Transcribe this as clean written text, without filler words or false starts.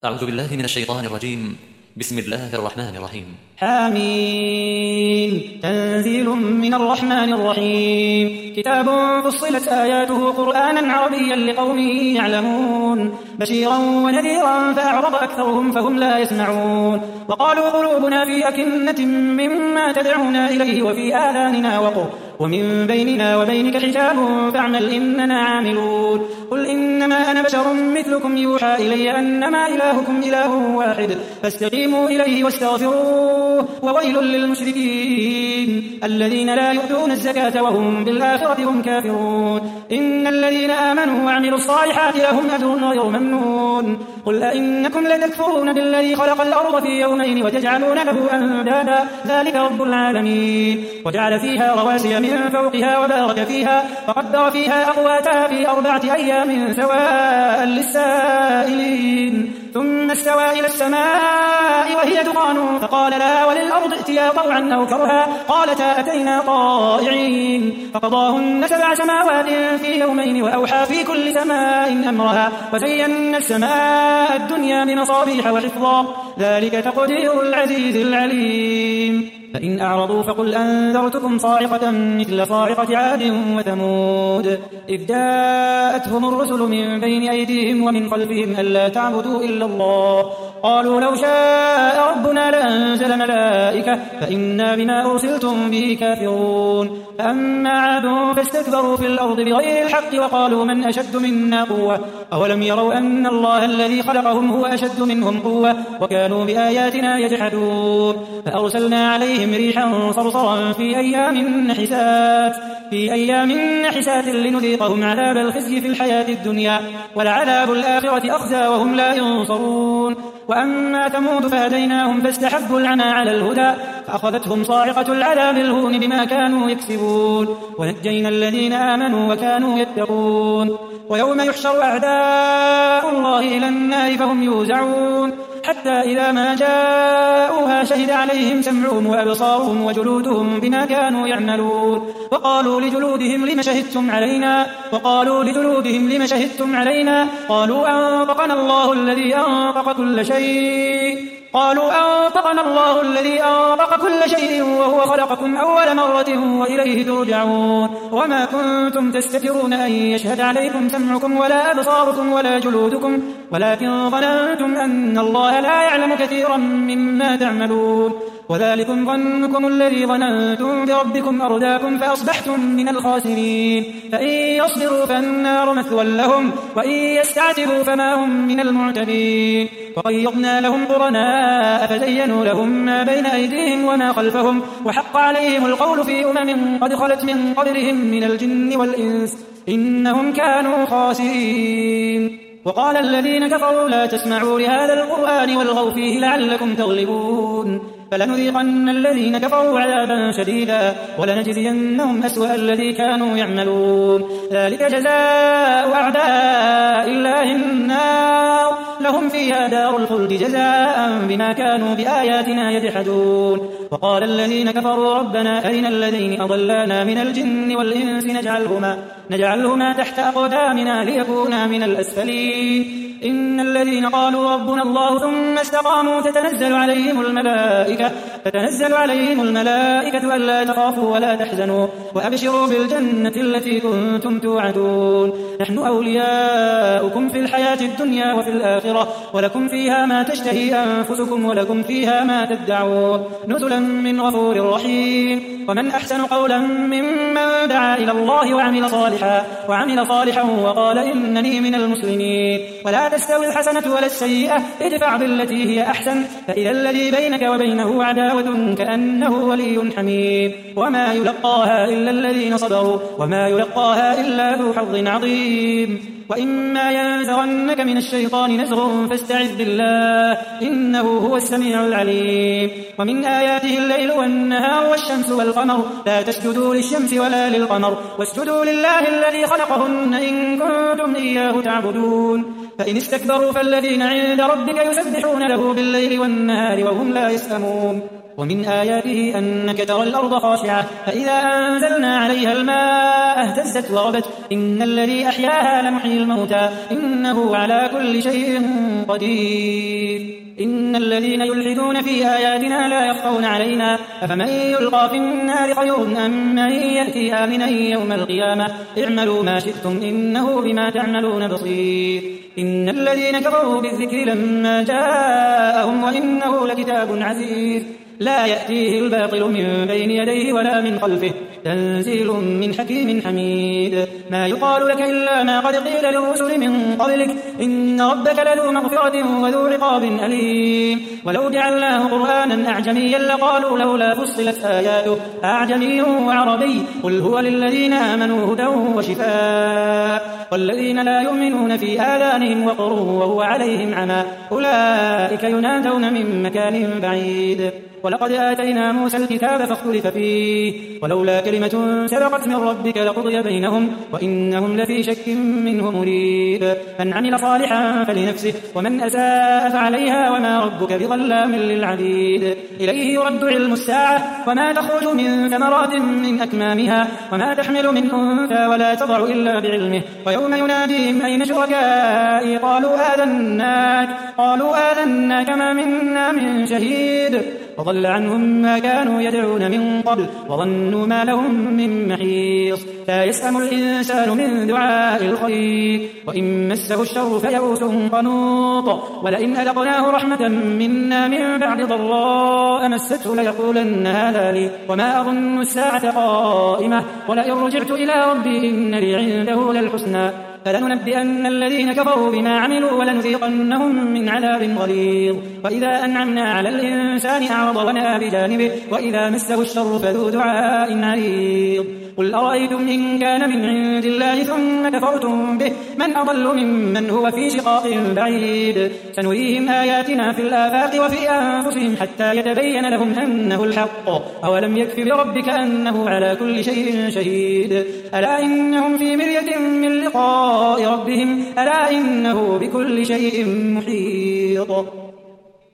أعوذ بالله من الشيطان الرجيم. بسم الله الرحمن الرحيم. حميم تنزيل من الرحمن الرحيم. كتاب فصلت آياته قرآنا عربيا لقوم يعلمون بشيرا ونذيرا فأعرض أكثرهم فهم لا يسمعون. وقالوا قلوبنا في أكنة مما تدعونا إليه وفي آذاننا وقر ومن بيننا وبينك حجاب فاعمل إننا عاملون. قل إنما أنا بشر مثلكم يوحى إلي أنما إلهكم إله واحد فاستقيموا إليه واستغفروه وويل للمشركين الذين لا يؤتون الزكاة وهم بالآخرة هم كافرون. إن الذين آمنوا وعملوا الصالحات لهم أجر غير ممنون. قل أئنكم لتكفرون بالذي خلق الأرض في يومين وتجعلون له أندادا ذلك رب العالمين. وجعل فيها رواسي من فوقها وبارك فيها وقدر فيها أقواتها في 4 أيام سواء للسائلين. ثم استوى إلى السماء وهي دخان فقال لها وللأرض ائتيا طوعا أو كرها قالتا أتينا طائعين. فقضاهن 7 سماوات في يومين وأوحى في كل سماء أمرها وزينا السماء الدنيا بمصابيح وحفظا ذلك تقدير العزيز العليم. فإن أعرضوا فقل أنذرتكم صاعقة مثل صاعقة عاد وثمود إذ جاءتهم الرسل من بين أيديهم ومن خلفهم ألا تعبدوا إلا الله قالوا لو شاء ربنا لأنزل ملائكة فإنا بما أرسلتم به كافرون. فأما عاد فاستكبروا في الأرض بغير الحق وقالوا من أشد منا قوة أولم يروا أن الله الذي خلقهم هو أشد منهم قوة وكانوا بآياتنا يجحدون. فأرسلنا عليهم ريحا صرصرا في أيام نحسات لنذيقهم عذاب الخزي في الحياة الدنيا ولعذاب الآخرة أخزى وهم لا ينصرون. وأما ثمود فهديناهم فاستحبوا العمى على الهدى فأخذتهم صاعقة العذاب الهون بما كانوا يكسبون ونجينا الذين آمنوا وكانوا يتقون. ويوم يحشر أعداء الله إلى النار فهم يوزعون حتى إذا ما جاءوها شهد عليهم سمعهم وأبصارهم وجلودهم بما كانوا يعملون. وقالوا لجلودهم لم شهدتم علينا قالوا أنطقنا الله الذي أنطق كل شيء وهو خلقكم أول مرة وإليه ترجعون. وما كنتم تستترون أن يشهد عليكم سمعكم ولا أبصاركم ولا جلودكم ولكن ظننتم أن الله لا يعلم كثيرا مما تعملون. وذلكم ظنكم الذي ظننتم بربكم أرداكم فأصبحتم من الخاسرين. فإن يصبروا فالنار مثوى لهم وإن يستعتبوا فما هم من المعتبين. وقيضنا لهم قرناء فزينوا لهم ما بين أيديهم وما خلفهم وحق عليهم القول في قد خلت من قبلهم من الجن والإنس إنهم كانوا خاسرين. وقال الذين كفروا لا تسمعوا لهذا القرآن والغوا فيه لعلكم تغلبون. فلنذيقن الذين كفروا عذابا شديدا ولنجزينهم أسوأ الذي كانوا يعملون. ذلك جزاء أعداء الله النار لهم فيها دار الخلد جزاء بما كانوا بآياتنا يجحدون. وقال الذين كفروا ربنا أرنا الذين أضلانا من الجن والإنس نجعلهما تحت أقدامنا ليكونا من الأسفلين. إن الذين قالوا ربنا الله ثم استقاموا تتنزل عليهم الملائكة ألا تخافوا ولا تحزنوا وأبشروا بالجنة التي كنتم توعدون. نحن أولياؤكم في الحياة الدنيا وفي الآخرة ولكم فيها ما تشتهي أنفسكم ولكم فيها ما تدعون نزلا من غفور رحيم. ومن أحسن قولا ممن دعا إلى الله وعمل صالحا وقال إنني من المسلمين. ولا تستوي الحسنة ولا السيئة ادفع بالتي هي أحسن فإذا الذي بينك وبينه عداوة كأنه ولي حميم. وما يلقاها إلا الذين صبروا وما يلقاها إلا ذو حظ عظيم. وإما ينزغنك من الشيطان نزغ فاستعذ بالله إنه هو السميع العليم. ومن آياته الليل والنهار والشمس والقمر لا تسجدوا للشمس ولا للقمر واسجدوا لله الذي خلقهن إن كنتم إياه تعبدون. فإن استكبروا فالذين عند ربك يسبحون له بالليل والنهار وهم لا يسأمون. ومن آياته أنك ترى الأرض خاشعة فإذا أنزلنا عليها الماء اهتزت وربت إن الذي أحياها لمحيي الموتى إنه على كل شيء قدير إن الذين يلحدون في آياتنا لا يخفون علينا أفمن يلقى في النار خير أم من يأتي آمنا يوم القيامة اعملوا ما شئتم إنه بما تعملون بصير إن الذين كفروا بالذكر لما جاءهم وإنه لكتاب عزيز لا يأتيه الباطل من بين يديه ولا من خلفه تنزيل من حكيم حميد ما يقال لك إلا ما قد قيل للرسل من قبلك إن ربك لذو مغفرة وذو عقاب أليم ولو جعلناه قرآنا أعجميا لقالوا لولا فصلت آياته أعجمي وعربي قل هو للذين آمنوا هدى وشفاء والذين لا يؤمنون في آذانهم وقر وهو عليهم عمى أولئك ينادون من مكان بعيد ولقد آتينا موسى الكتاب فاختلف فيه ولولا كلمة سبقت من ربك لقضي بينهم وإنهم لفي شك منه مريب من عمل صالحا فلنفسه ومن أساء فعليها وما ربك بظلام للعبيد إليه يرد علم الساعة وما تخرج من ثمرات من أكمامها وما تحمل من أنثى ولا تضع إلا بعلمه ويوم يناديهم أين شركائي قالوا آذناك ما منا من شهيد وضل عنهم ما كانوا يدعون من قبل وظنوا ما لهم من محيص لا يسأم الإنسان من دعاء الخير وإن مسه الشر فيئوس قنوط ولئن أذقناه رحمة منا من بعد ضراء مسته ليقولن هذا لي وما أظن الساعة قائمة ولئن رجعت إلى ربي إن لي عنده للحسنى فلننبئن الذين كفروا بما عملوا ولنذيقنهم من عذاب غليظ وإذا أنعمنا على الإنسان أعرض ونأى بجانبه وإذا مسه الشر فذو دعاء عريض قل أرأيتم إن كان من عند الله ثم كفرتم به من أضل ممن هو في شقاق بعيد سنريهم آياتنا في الآفاق وفي أنفسهم حتى يتبين لهم أنه الحق أولم يكف بربك أنه على كل شيء شهيد ألا إنهم في مرية من لقاء ربهم ألا إنه بكل شيء محيط